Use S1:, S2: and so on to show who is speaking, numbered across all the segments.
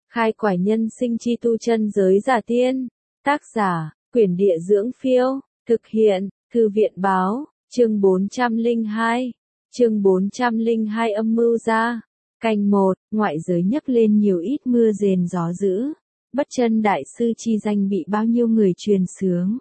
S1: Khai quải nhân sinh chi tu chân giới giả tiên. Tác giả, Quyển Địa Dưỡng Phiêu. Thực hiện, Thư viện Báo. Chương 402. Chương 402 âm mưu ra. Canh 1, ngoại giới nhấc lên nhiều ít mưa rền gió dữ. Bất chân đại sư chi danh bị bao nhiêu người truyền xướng.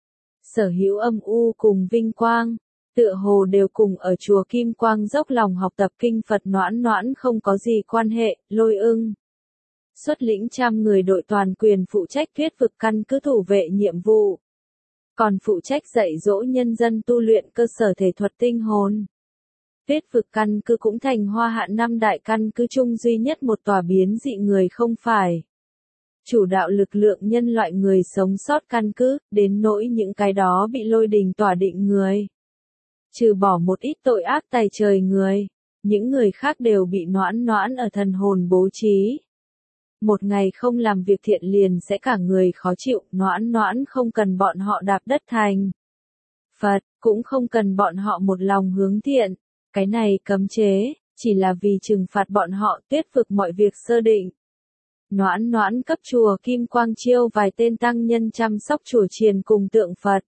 S1: Sở hữu âm u cùng vinh quang, tựa hồ đều cùng ở chùa Kim Quang dốc lòng học tập kinh Phật noãn noãn không có gì quan hệ. Lôi Ưng xuất lĩnh trăm người đội toàn quyền phụ trách thuyết vực căn cứ thủ vệ nhiệm vụ. Còn phụ trách dạy dỗ nhân dân tu luyện cơ sở thể thuật tinh hồn. Thuyết vực căn cứ cũng thành Hoa Hạ năm đại căn cứ chung duy nhất một tòa biến dị người không phải chủ đạo lực lượng nhân loại người sống sót căn cứ, đến nỗi những cái đó bị lôi đình tỏa định người. Trừ bỏ một ít tội ác tày trời người, những người khác đều bị noãn noãn ở thần hồn bố trí. Một ngày không làm việc thiện liền sẽ cả người khó chịu, noãn noãn không cần bọn họ đạp đất thành Phật, cũng không cần bọn họ một lòng hướng thiện. Cái này cấm chế, chỉ là vì trừng phạt bọn họ tuyết vực mọi việc sơ định. Noãn noãn cấp chùa Kim Quang chiêu vài tên tăng nhân chăm sóc chùa chiền cùng tượng Phật.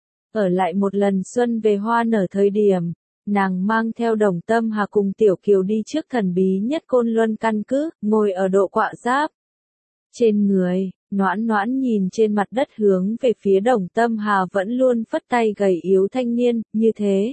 S1: Ở lại một lần xuân về hoa nở thời điểm, nàng mang theo Đồng Tâm Hà cùng Tiểu Kiều đi trước thần bí nhất Côn Luân căn cứ, ngồi ở độ quạ giáp. Trên người, noãn noãn nhìn trên mặt đất hướng về phía Đồng Tâm Hà vẫn luôn phất tay gầy yếu thanh niên, như thế.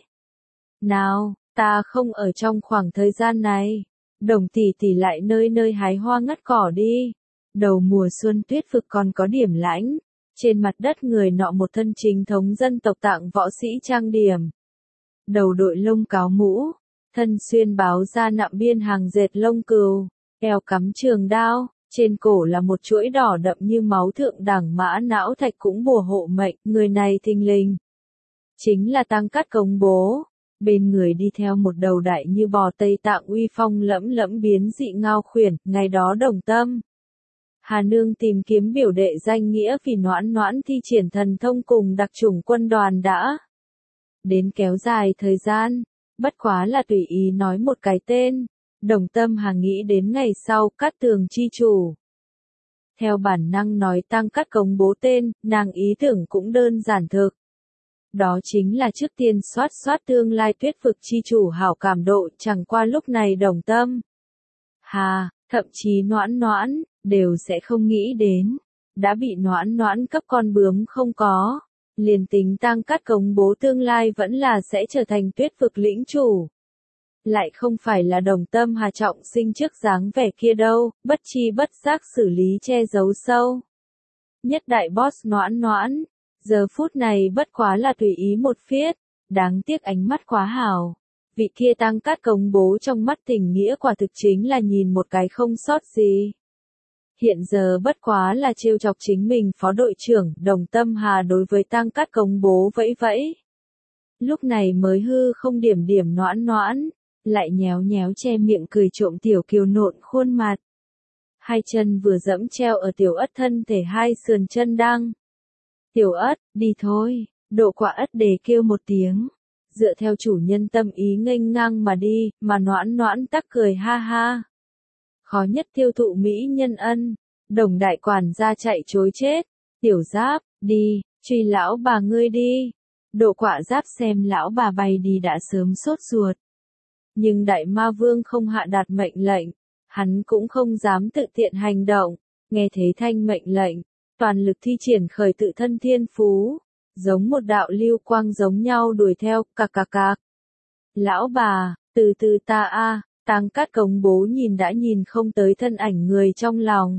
S1: Nào, ta không ở trong khoảng thời gian này. Đồng tỷ tỷ lại nơi nơi hái hoa ngắt cỏ đi. Đầu mùa xuân tuyết vực còn có điểm lãnh. Trên mặt đất người nọ một thân chính thống dân tộc Tạng võ sĩ trang điểm. Đầu đội lông cáo mũ, thân xuyên báo da nạm biên hàng dệt lông cừu, eo cắm trường đao, trên cổ là một chuỗi đỏ đậm như máu thượng đẳng mã não thạch cũng bùa hộ mệnh. Người này thình lình chính là Tăng Cát Công Bố. Bên người đi theo một đầu đại như bò Tây Tạng uy phong lẫm lẫm biến dị ngao khuyển. Ngày đó Đồng Tâm Hà nương tìm kiếm biểu đệ danh nghĩa vì noãn noãn thi triển thần thông cùng đặc chủng quân đoàn đã đến kéo dài thời gian, bất quá là tùy ý nói một cái tên. Đồng Tâm Hà nghĩ đến ngày sau Cát Tường chi chủ. Theo bản năng nói Tăng Cát Công Bố tên, nàng ý tưởng cũng đơn giản thực. Đó chính là trước tiên soát tương lai tuyết vực chi chủ hảo cảm độ, chẳng qua lúc này Đồng Tâm Hà, thậm chí noãn noãn, đều sẽ không nghĩ đến. Đã bị noãn noãn cấp con bướm không có. Liền tính Tăng Cát Công Bố tương lai vẫn là sẽ trở thành tuyết vực lĩnh chủ. Lại không phải là Đồng Tâm Hà trọng sinh trước dáng vẻ kia đâu, bất chi bất giác xử lý che giấu sâu. Nhất đại boss noãn noãn. Giờ phút này bất quá là tùy ý một phiết, đáng tiếc ánh mắt quá hảo. Vị kia Tăng Cát Công Bố trong mắt tình nghĩa quả thực chính là nhìn một cái không sót gì. Hiện giờ bất quá là trêu chọc chính mình phó đội trưởng. Đồng Tâm Hà đối với Tăng Cát Công Bố vẫy vẫy. Lúc này mới hư không điểm điểm noãn noãn, lại nhéo nhéo che miệng cười trộm Tiểu Kiều nộn khuôn mặt. Hai chân vừa dẫm treo ở Tiểu Ất thân thể hai sườn chân đang. Tiểu Ất, đi thôi. Độ quạ ất đề kêu một tiếng. Dựa theo chủ nhân tâm ý nghênh ngang mà đi, mà noãn noãn tắc cười ha ha. Khó nhất tiêu thụ mỹ nhân ân. Đồng đại quản gia chạy chối chết. Tiểu Giáp, đi, truy lão bà ngươi đi. Độ quạ Giáp xem lão bà bay đi đã sớm sốt ruột. Nhưng đại ma vương không hạ đạt mệnh lệnh. Hắn cũng không dám tự tiện hành động. Nghe thấy thanh mệnh lệnh. Toàn lực thi triển khởi tự thân thiên phú, giống một đạo lưu quang giống nhau đuổi theo, cạc cạc cạc. Lão bà, từ từ ta a. Tăng Cát Công Bố nhìn đã nhìn không tới thân ảnh người trong lòng.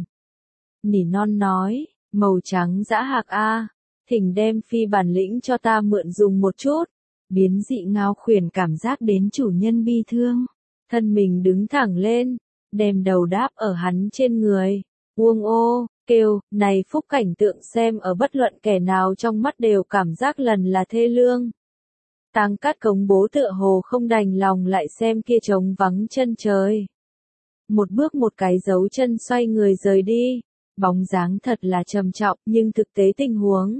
S1: Nỉ non nói, màu trắng dã hạc a, thỉnh đem phi bản lĩnh cho ta mượn dùng một chút. Biến dị ngao khuyển cảm giác đến chủ nhân bi thương, thân mình đứng thẳng lên, đem đầu đáp ở hắn trên người. Uông ô, kêu, này phúc cảnh tượng xem ở bất luận kẻ nào trong mắt đều cảm giác lần là thê lương. Tăng Cát Công Bố tựa hồ không đành lòng lại xem kia trống vắng chân trời. Một bước một cái dấu chân xoay người rời đi, bóng dáng thật là trầm trọng nhưng thực tế tình huống.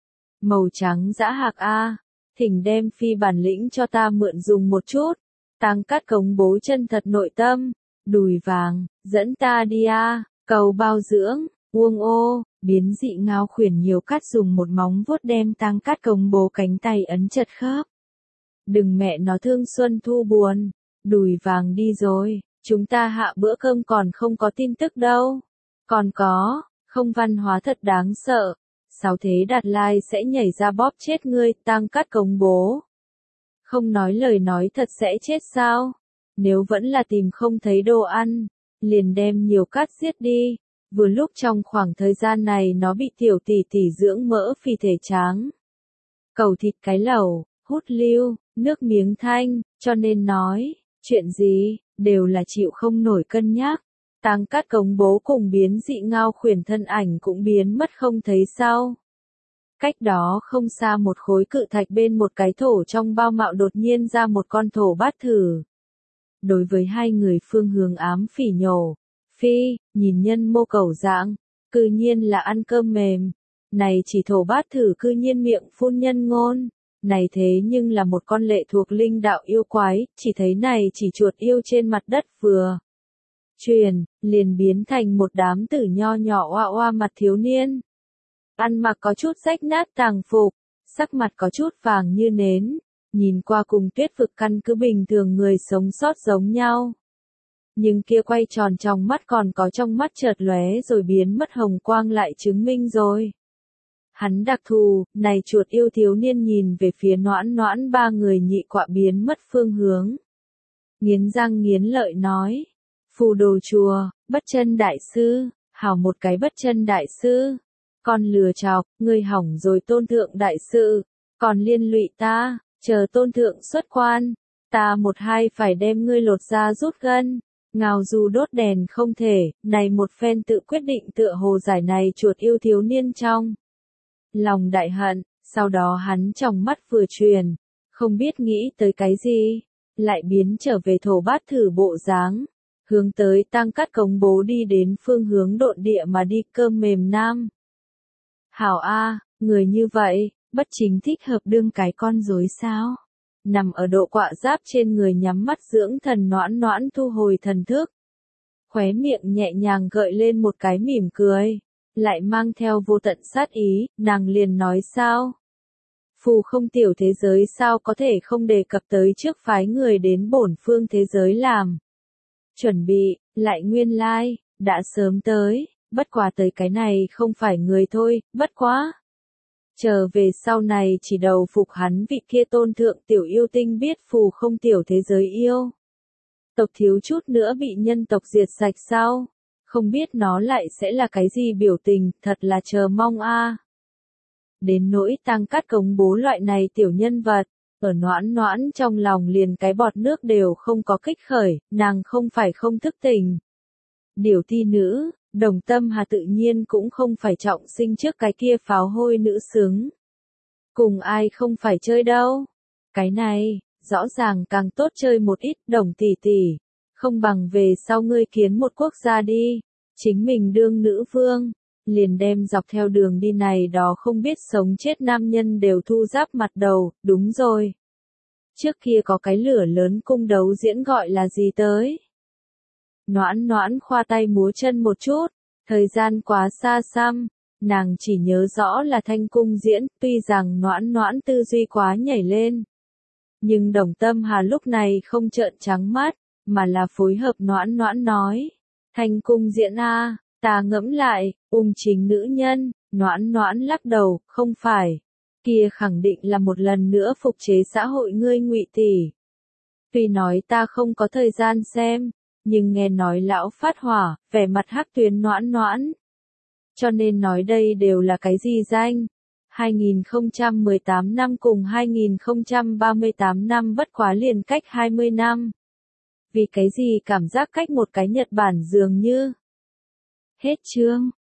S1: Màu trắng dã hạc a, thỉnh đem phi bản lĩnh cho ta mượn dùng một chút. Tăng Cát Công Bố chân thật nội tâm, đùi vàng, dẫn ta đi a. Cầu bao dưỡng, uông ô, biến dị ngao khuyển nhiều cắt dùng một móng vuốt đem Tăng Cát Công Bố cánh tay ấn chật khớp. Đừng mẹ nó thương Xuân Thu buồn, đùi vàng đi rồi, chúng ta hạ bữa cơm còn không có tin tức đâu. Còn có, không văn hóa thật đáng sợ. Sao thế Đạt Lai sẽ nhảy ra bóp chết ngươi, Tăng Cát Công Bố. Không nói lời nói thật sẽ chết sao? Nếu vẫn là tìm không thấy đồ ăn, liền đem nhiều cát giết đi. Vừa lúc trong khoảng thời gian này nó bị tiểu tỷ tỷ dưỡng mỡ phì thể tráng. Cầu thịt cái lẩu, hút lưu, nước miếng thanh, cho nên nói, chuyện gì, đều là chịu không nổi cân nhắc. Tăng Cát Công Bố cùng biến dị ngao khuyển thân ảnh cũng biến mất không thấy sau. Cách đó không xa một khối cự thạch bên một cái thổ trong bao mạo đột nhiên ra một con thổ bát thử. Đối với hai người phương hướng ám phỉ nhổ, phi, nhìn nhân mô cầu dạng, cư nhiên là ăn cơm mềm. Này chỉ thổ bát thử cư nhiên miệng phun nhân ngôn. Này thế nhưng là một con lệ thuộc linh đạo yêu quái, chỉ thấy này chỉ chuột yêu trên mặt đất vừa truyền, liền biến thành một đám tử nho nhỏ oa oa mặt thiếu niên. Ăn mặc có chút rách nát tàng phục, sắc mặt có chút vàng như nến, nhìn qua cùng Tuyết Vực căn cứ bình thường người sống sót giống nhau. Nhưng kia quay tròn trong mắt còn có trong mắt chợt lóe rồi biến mất hồng quang lại chứng minh rồi. Hắn đặc thù, này chuột yêu thiếu niên nhìn về phía Noãn Noãn ba người nhị quạ biến mất phương hướng. Nghiến răng nghiến lợi nói, phù đồ chùa, bất chân đại sư, hảo một cái bất chân đại sư. Con lừa chọc, ngươi hỏng rồi tôn thượng đại sự, còn liên lụy ta, chờ tôn thượng xuất quan, ta một hai phải đem ngươi lột ra rút gân, ngào dù đốt đèn không thể, này một phen tự quyết định tựa hồ giải này chuột yêu thiếu niên trong lòng đại hận, sau đó hắn trong mắt vừa truyền, không biết nghĩ tới cái gì, lại biến trở về thổ bát thử bộ dáng, hướng tới Tăng Cát Công Bố đi đến phương hướng độn địa mà đi cơm mềm nam. Hảo A, người như vậy, bất chính thích hợp đương cái con rối sao? Nằm ở độ quạ giáp trên người nhắm mắt dưỡng thần Noãn Noãn thu hồi thần thức. Khóe miệng nhẹ nhàng gợi lên một cái mỉm cười, lại mang theo vô tận sát ý, nàng liền nói sao? Phù không tiểu thế giới sao có thể không đề cập tới trước phái người đến bổn phương thế giới làm. Chuẩn bị, lại nguyên lai, đã sớm tới. Bất quá tới cái này không phải người thôi, bất quá. Chờ về sau này chỉ đầu phục hắn vị kia tôn thượng tiểu yêu tinh biết phù không tiểu thế giới yêu. Tộc thiếu chút nữa bị nhân tộc diệt sạch sao? Không biết nó lại sẽ là cái gì biểu tình, thật là chờ mong a. Đến nỗi Tăng Cát Công Bố loại này tiểu nhân vật, ở Noãn Noãn trong lòng liền cái bọt nước đều không có kích khởi, nàng không phải không thức tỉnh. Điều thi nữ. Đồng Tâm Hà tự nhiên cũng không phải trọng sinh trước cái kia pháo hôi nữ xứng. Cùng ai không phải chơi đâu. Cái này, rõ ràng càng tốt chơi một ít, Đồng tỷ tỷ. Không bằng về sau ngươi kiến một quốc gia đi. Chính mình đương nữ vương. Liền đem dọc theo đường đi này đó không biết sống chết nam nhân đều thu giáp mặt đầu, đúng rồi. Trước kia có cái lửa lớn cung đấu diễn gọi là gì tới? Noãn Noãn khoa tay múa chân một chút, thời gian quá xa xăm, nàng chỉ nhớ rõ là thanh cung diễn, tuy rằng Noãn Noãn tư duy quá nhảy lên. Nhưng Đồng Tâm Hà lúc này không trợn trắng mắt, mà là phối hợp Noãn Noãn nói, thanh cung diễn a, ta ngẫm lại, ung chính nữ nhân, Noãn Noãn lắc đầu, không phải, kia khẳng định là một lần nữa phục chế xã hội ngươi Ngụy tỷ. Tuy nói ta không có thời gian xem, nhưng nghe nói lão phát hỏa, vẻ mặt hắc tuyến Noãn Noãn. Cho nên nói đây đều là cái gì danh? 2018 năm cùng 2038 năm bất quá liền cách 20 năm. Vì cái gì cảm giác cách một cái Nhật Bản dường như. Hết chương.